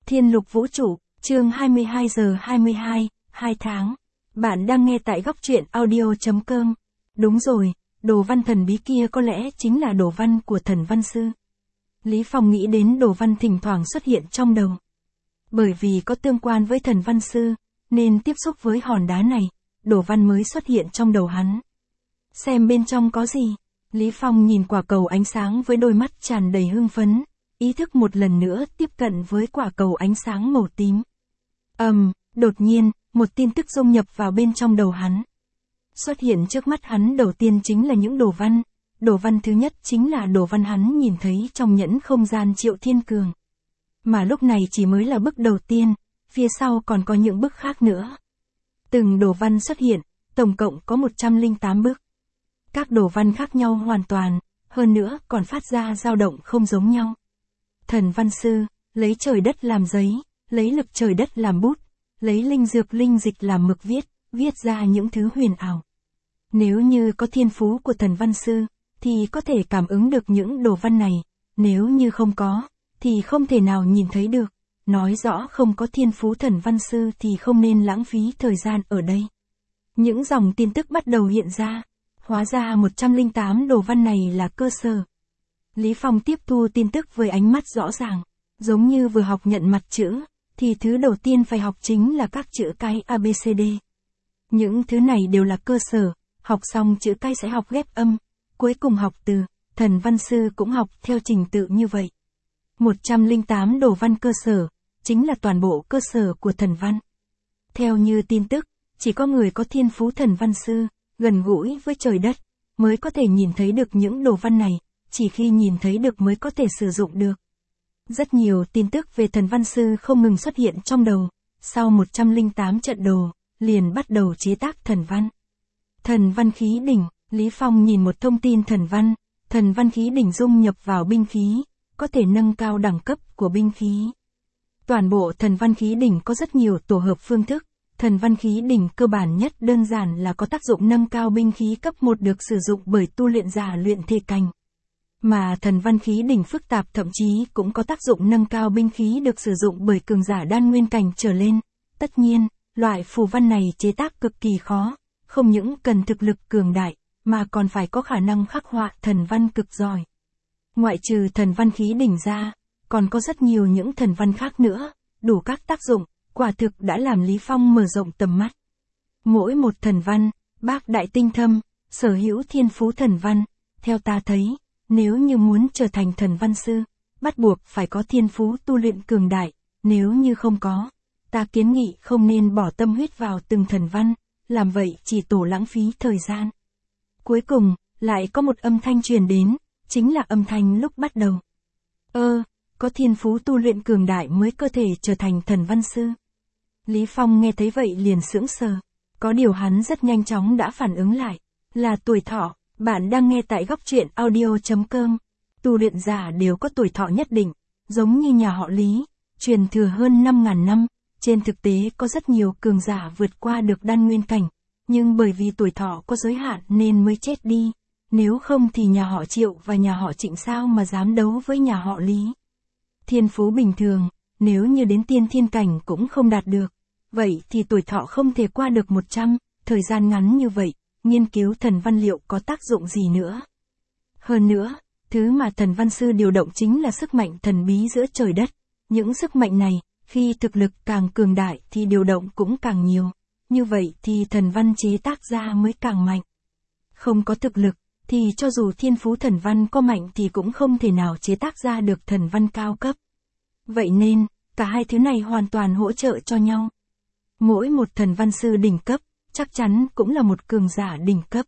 Thiên Lục Vũ Trụ, chương 22 giờ 22, 2 tháng. Bạn đang nghe tại góc truyện audio.com. Đúng rồi, đồ văn thần bí kia có lẽ chính là đồ văn của thần văn sư. Lý Phong nghĩ đến đồ văn thỉnh thoảng xuất hiện trong đầu. Bởi vì có tương quan với thần văn sư, nên tiếp xúc với hòn đá này, đồ văn mới xuất hiện trong đầu hắn. Xem bên trong có gì? Lý Phong nhìn quả cầu ánh sáng với đôi mắt tràn đầy hưng phấn, ý thức một lần nữa tiếp cận với quả cầu ánh sáng màu tím. Đột nhiên, một tin tức dung nhập vào bên trong đầu hắn. Xuất hiện trước mắt hắn đầu tiên chính là những đồ văn. Đồ văn thứ nhất chính là đồ văn hắn nhìn thấy trong nhẫn không gian Triệu Thiên Cường. Mà lúc này chỉ mới là bức đầu tiên, phía sau còn có những bức khác nữa. Từng đồ văn xuất hiện, tổng cộng có 108 bức. Các đồ văn khác nhau hoàn toàn, hơn nữa còn phát ra dao động không giống nhau. Thần văn sư, lấy trời đất làm giấy, lấy lực trời đất làm bút, lấy linh dược linh dịch làm mực viết ra những thứ huyền ảo. Nếu như có thiên phú của thần văn sư, thì có thể cảm ứng được những đồ văn này, nếu như không có, thì không thể nào nhìn thấy được. Nói rõ không có thiên phú thần văn sư thì không nên lãng phí thời gian ở đây. Những dòng tin tức bắt đầu hiện ra, hóa ra 108 đồ văn này là cơ sở. Lý Phong tiếp thu tin tức với ánh mắt rõ ràng, giống như vừa học nhận mặt chữ, thì thứ đầu tiên phải học chính là các chữ cái ABCD. Những thứ này đều là cơ sở, học xong chữ cái sẽ học ghép âm, cuối cùng học từ, thần văn sư cũng học theo trình tự như vậy. 108 đồ văn cơ sở, chính là toàn bộ cơ sở của thần văn. Theo như tin tức, chỉ có người có thiên phú thần văn sư, gần gũi với trời đất, mới có thể nhìn thấy được những đồ văn này, chỉ khi nhìn thấy được mới có thể sử dụng được. Rất nhiều tin tức về thần văn sư không ngừng xuất hiện trong đầu, sau 108 trận đồ, liền bắt đầu chế tác thần văn. Thần văn khí đỉnh, Lý Phong nhìn một thông tin thần văn khí đỉnh dung nhập vào binh khí, có thể nâng cao đẳng cấp của binh khí. Toàn bộ thần văn khí đỉnh có rất nhiều tổ hợp phương thức, thần văn khí đỉnh cơ bản nhất đơn giản là có tác dụng nâng cao binh khí cấp 1 được sử dụng bởi tu luyện giả luyện thể cảnh. Mà thần văn khí đỉnh phức tạp thậm chí cũng có tác dụng nâng cao binh khí được sử dụng bởi cường giả đan nguyên cảnh trở lên. Tất nhiên, loại phù văn này chế tác cực kỳ khó, không những cần thực lực cường đại, mà còn phải có khả năng khắc họa thần văn cực giỏi. Ngoại trừ thần văn khí đỉnh ra, còn có rất nhiều những thần văn khác nữa, đủ các tác dụng, quả thực đã làm Lý Phong mở rộng tầm mắt. Mỗi một thần văn, bác đại tinh thâm, sở hữu thiên phú thần văn, theo ta thấy, nếu như muốn trở thành thần văn sư, bắt buộc phải có thiên phú tu luyện cường đại, nếu như không có, ta kiến nghị không nên bỏ tâm huyết vào từng thần văn, làm vậy chỉ tổ lãng phí thời gian. Cuối cùng, lại có một âm thanh truyền đến, chính là âm thanh lúc bắt đầu. Có thiên phú tu luyện cường đại mới có thể trở thành thần văn sư. Lý Phong nghe thấy vậy liền sững sờ. Có điều hắn rất nhanh chóng đã phản ứng lại, là tuổi thọ. Bạn đang nghe tại góc truyện audio.com. Tu luyện giả đều có tuổi thọ nhất định, giống như nhà họ Lý, truyền thừa hơn 5.000 năm. Trên thực tế có rất nhiều cường giả vượt qua được đan nguyên cảnh, nhưng bởi vì tuổi thọ có giới hạn nên mới chết đi. Nếu không thì nhà họ Triệu và nhà họ Trịnh sao mà dám đấu với nhà họ Lý. Thiên phú bình thường, nếu như đến tiên thiên cảnh cũng không đạt được, vậy thì tuổi thọ không thể qua được 100, thời gian ngắn như vậy, nghiên cứu thần văn liệu có tác dụng gì nữa. Hơn nữa, thứ mà thần văn sư điều động chính là sức mạnh thần bí giữa trời đất. Những sức mạnh này, khi thực lực càng cường đại thì điều động cũng càng nhiều. Như vậy thì thần văn chế tác ra mới càng mạnh. Không có thực lực, thì cho dù thiên phú thần văn có mạnh thì cũng không thể nào chế tác ra được thần văn cao cấp. Vậy nên, cả hai thứ này hoàn toàn hỗ trợ cho nhau. Mỗi một thần văn sư đỉnh cấp, chắc chắn cũng là một cường giả đỉnh cấp.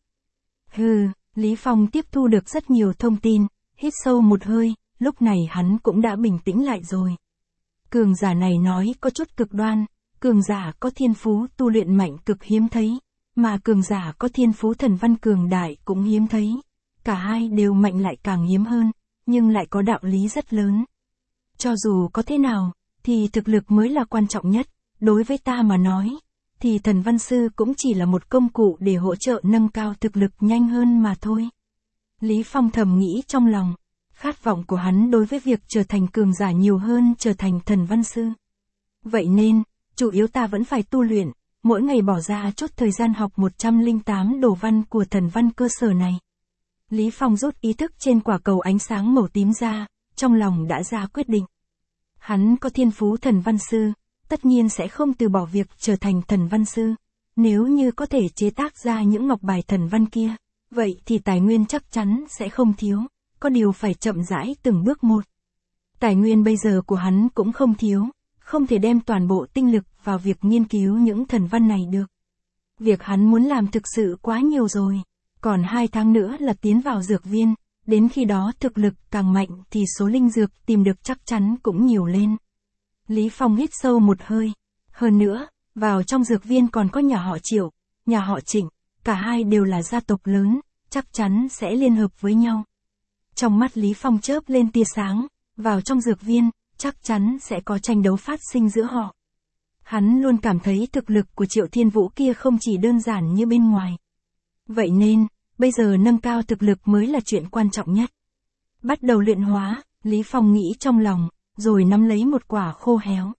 Lý Phong tiếp thu được rất nhiều thông tin, hít sâu một hơi, lúc này hắn cũng đã bình tĩnh lại rồi. Cường giả này nói có chút cực đoan, cường giả có thiên phú tu luyện mạnh cực hiếm thấy, mà cường giả có thiên phú thần văn cường đại cũng hiếm thấy. Cả hai đều mạnh lại càng hiếm hơn, nhưng lại có đạo lý rất lớn. Cho dù có thế nào, thì thực lực mới là quan trọng nhất, đối với ta mà nói, thì thần văn sư cũng chỉ là một công cụ để hỗ trợ nâng cao thực lực nhanh hơn mà thôi. Lý Phong thầm nghĩ trong lòng, khát vọng của hắn đối với việc trở thành cường giả nhiều hơn trở thành thần văn sư. Vậy nên, chủ yếu ta vẫn phải tu luyện, mỗi ngày bỏ ra chút thời gian học 108 đồ văn của thần văn cơ sở này. Lý Phong rút ý thức trên quả cầu ánh sáng màu tím ra, trong lòng đã ra quyết định. Hắn có thiên phú thần văn sư, tất nhiên sẽ không từ bỏ việc trở thành thần văn sư. Nếu như có thể chế tác ra những ngọc bài thần văn kia, vậy thì tài nguyên chắc chắn sẽ không thiếu, có điều phải chậm rãi từng bước một. Tài nguyên bây giờ của hắn cũng không thiếu, không thể đem toàn bộ tinh lực vào việc nghiên cứu những thần văn này được. Việc hắn muốn làm thực sự quá nhiều rồi, còn 2 tháng nữa là tiến vào dược viên, đến khi đó thực lực càng mạnh thì số linh dược tìm được chắc chắn cũng nhiều lên. Lý Phong hít sâu một hơi, hơn nữa, vào trong dược viên còn có nhà họ Triệu, nhà họ Trịnh, cả hai đều là gia tộc lớn, chắc chắn sẽ liên hợp với nhau. Trong mắt Lý Phong chớp lên tia sáng, vào trong dược viên, chắc chắn sẽ có tranh đấu phát sinh giữa họ. Hắn luôn cảm thấy thực lực của Triệu Thiên Vũ kia không chỉ đơn giản như bên ngoài. Vậy nên, bây giờ nâng cao thực lực mới là chuyện quan trọng nhất. Bắt đầu luyện hóa, Lý Phong nghĩ trong lòng, rồi nắm lấy một quả khô héo.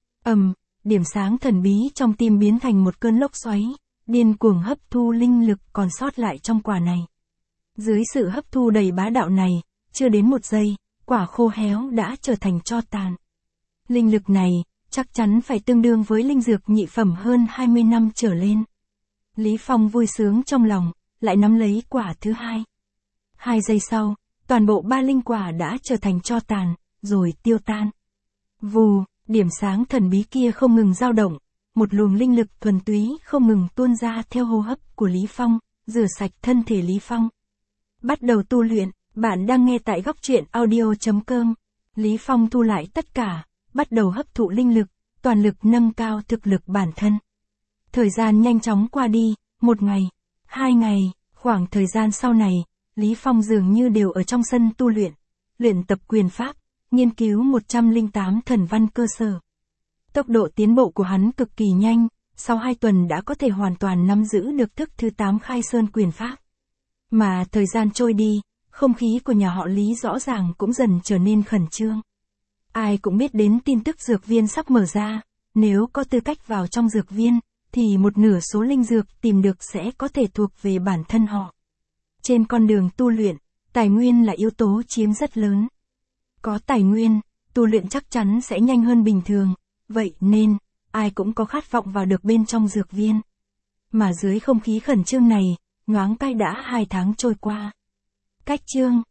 Điểm sáng thần bí trong tim biến thành một cơn lốc xoáy, điên cuồng hấp thu linh lực còn sót lại trong quả này. Dưới sự hấp thu đầy bá đạo này, chưa đến 1 giây, quả khô héo đã trở thành tro tàn. Linh lực này, chắc chắn phải tương đương với linh dược nhị phẩm hơn 20 năm trở lên. Lý Phong vui sướng trong lòng, lại nắm lấy quả thứ hai. 2 giây sau, toàn bộ 3 linh quả đã trở thành tro tàn, rồi tiêu tan. Vù, điểm sáng thần bí kia không ngừng dao động, một luồng linh lực thuần túy không ngừng tuôn ra theo hô hấp của Lý Phong, rửa sạch thân thể Lý Phong. Bắt đầu tu luyện, bạn đang nghe tại góc truyện audio.com. Lý Phong thu lại tất cả, bắt đầu hấp thụ linh lực, toàn lực nâng cao thực lực bản thân. Thời gian nhanh chóng qua đi, 1 ngày, 2 ngày, khoảng thời gian sau này, Lý Phong dường như đều ở trong sân tu luyện tập quyền pháp, nghiên cứu 108 thần văn cơ sở. Tốc độ tiến bộ của hắn cực kỳ nhanh, sau 2 tuần đã có thể hoàn toàn nắm giữ được thức thứ 8 Khai Sơn quyền pháp. Mà thời gian trôi đi, không khí của nhà họ Lý rõ ràng cũng dần trở nên khẩn trương. Ai cũng biết đến tin tức dược viên sắp mở ra, nếu có tư cách vào trong dược viên, thì 1/2 số linh dược tìm được sẽ có thể thuộc về bản thân họ. Trên con đường tu luyện, tài nguyên là yếu tố chiếm rất lớn. Có tài nguyên, tu luyện chắc chắn sẽ nhanh hơn bình thường, vậy nên, ai cũng có khát vọng vào được bên trong dược viên. Mà dưới không khí khẩn trương này, nhoáng cái đã 2 tháng trôi qua. Cách chương